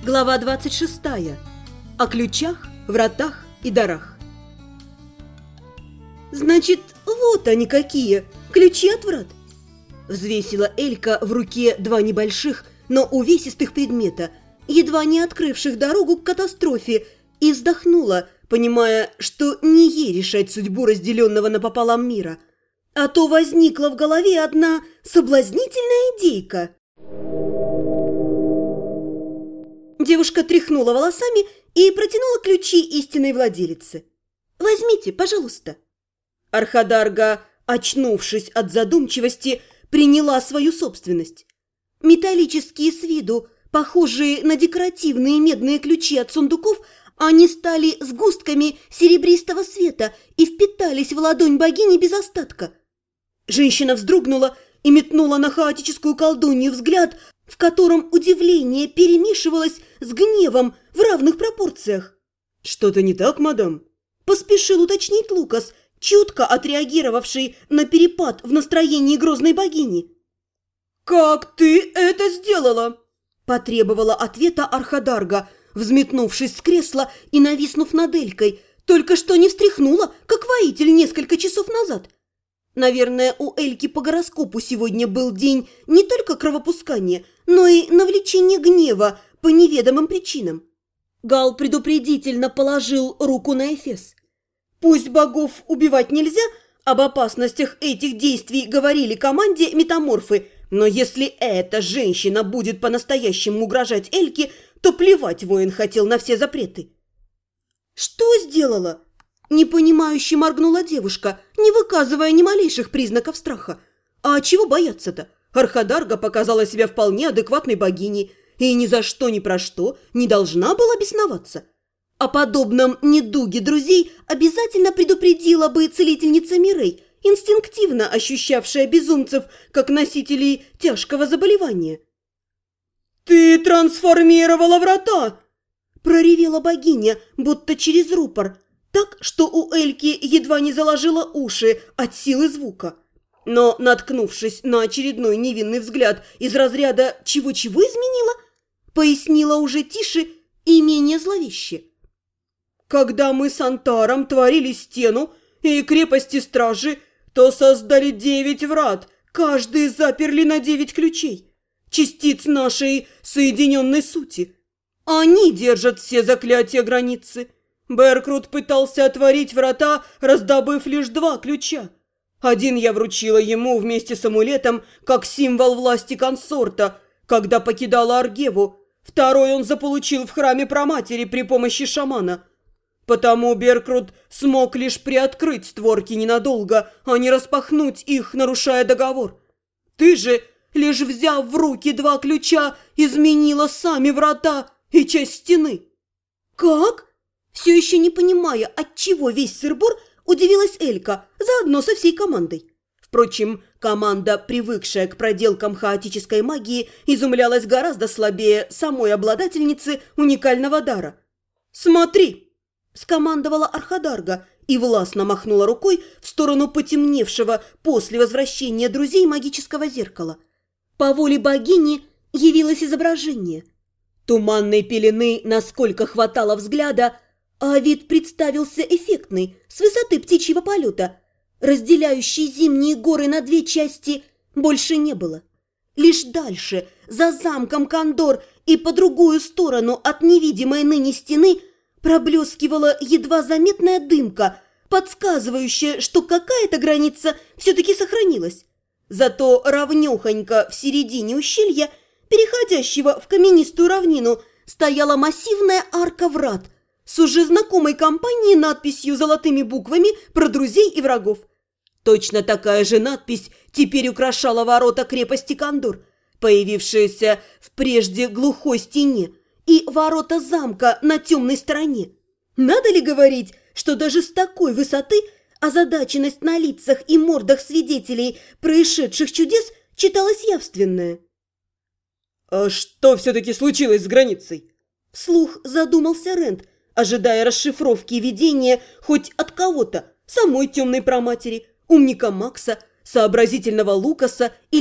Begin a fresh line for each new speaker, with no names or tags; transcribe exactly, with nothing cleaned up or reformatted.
Глава двадцать шестая. О ключах, вратах и дарах. «Значит, вот они какие, ключи от врат!» Взвесила Элька в руке два небольших, но увесистых предмета, едва не открывших дорогу к катастрофе, и вздохнула, понимая, что не ей решать судьбу разделенного напополам мира. А то возникла в голове одна соблазнительная идейка. Девушка тряхнула волосами и протянула ключи истинной владелице. «Возьмите, пожалуйста». Архадарга, очнувшись от задумчивости, приняла свою собственность. Металлические с виду, похожие на декоративные медные ключи от сундуков, они стали сгустками серебристого света и впитались в ладонь богини без остатка. Женщина вздрогнула и метнула на хаотическую колдунью взгляд, в котором удивление перемешивалось с гневом в равных пропорциях. «Что-то не так, мадам?» – поспешил уточнить Лукас, чутко отреагировавший на перепад в настроении грозной богини. «Как ты это сделала?» – потребовала ответа Архадарга, взметнувшись с кресла и нависнув над Элькой, только что не встряхнула, как воитель несколько часов назад. Наверное, у Эльки по гороскопу сегодня был день не только кровопускания, но и навлечения гнева по неведомым причинам. Гал предупредительно положил руку на эфес. Пусть богов убивать нельзя, об опасностях этих действий говорили команде метаморфы, но если эта женщина будет по-настоящему угрожать Эльке, то плевать воин хотел на все запреты. «Что сделала?» Непонимающе моргнула девушка, не выказывая ни малейших признаков страха. А чего бояться-то? Архадарга показала себя вполне адекватной богиней и ни за что ни про что не должна была бесноваться. О подобном недуге друзей обязательно предупредила бы целительница Мирей, инстинктивно ощущавшая безумцев как носителей тяжкого заболевания. «Ты трансформировала врата!» – проревела богиня, будто через рупор, так, что у Эльки едва не заложило уши от силы звука. Но, наткнувшись на очередной невинный взгляд из разряда «чего-чего изменила?», пояснила уже тише и менее зловеще. «Когда мы с Антаром творили стену и крепости стражи, то создали девять врат, каждый заперли на девять ключей, частиц нашей соединенной сути. Они держат все заклятия границы. Беркрут пытался отворить врата, раздобыв лишь два ключа. Один я вручила ему вместе с амулетом, как символ власти консорта, когда покидала Аргеву. Второй он заполучил в храме Праматери при помощи шамана. Потому Беркрут смог лишь приоткрыть створки ненадолго, а не распахнуть их, нарушая договор. Ты же, лишь взяв в руки два ключа, изменила сами врата и часть стены». «Как?» Все еще не понимая, отчего весь сыр-бор, удивилась Элька, заодно со всей командой. Впрочем, команда, привыкшая к проделкам хаотической магии, изумлялась гораздо слабее самой обладательницы уникального дара. «Смотри!» – скомандовала Архадарга и властно махнула рукой в сторону потемневшего после возвращения друзей магического зеркала. По воле богини явилось изображение. Туманной пелены, насколько хватало взгляда, а вид представился эффектный, с высоты птичьего полета. Разделяющей зимние горы на две части больше не было. Лишь дальше, за замком Кондор и по другую сторону от невидимой ныне стены, проблескивала едва заметная дымка, подсказывающая, что какая-то граница все-таки сохранилась. Зато ровнёхонько в середине ущелья, переходящего в каменистую равнину, стояла массивная арка врат с уже знакомой компанией надписью золотыми буквами про друзей и врагов. Точно такая же надпись теперь украшала ворота крепости Кондор, появившиеся в прежде глухой стене, и ворота замка на темной стороне. Надо ли говорить, что даже с такой высоты озадаченность на лицах и мордах свидетелей происшедших чудес читалась явственная? «А что все-таки случилось с границей?» Вслух задумался Рент, ожидая расшифровки видения хоть от кого-то, самой темной праматери, умника Макса, сообразительного Лукаса или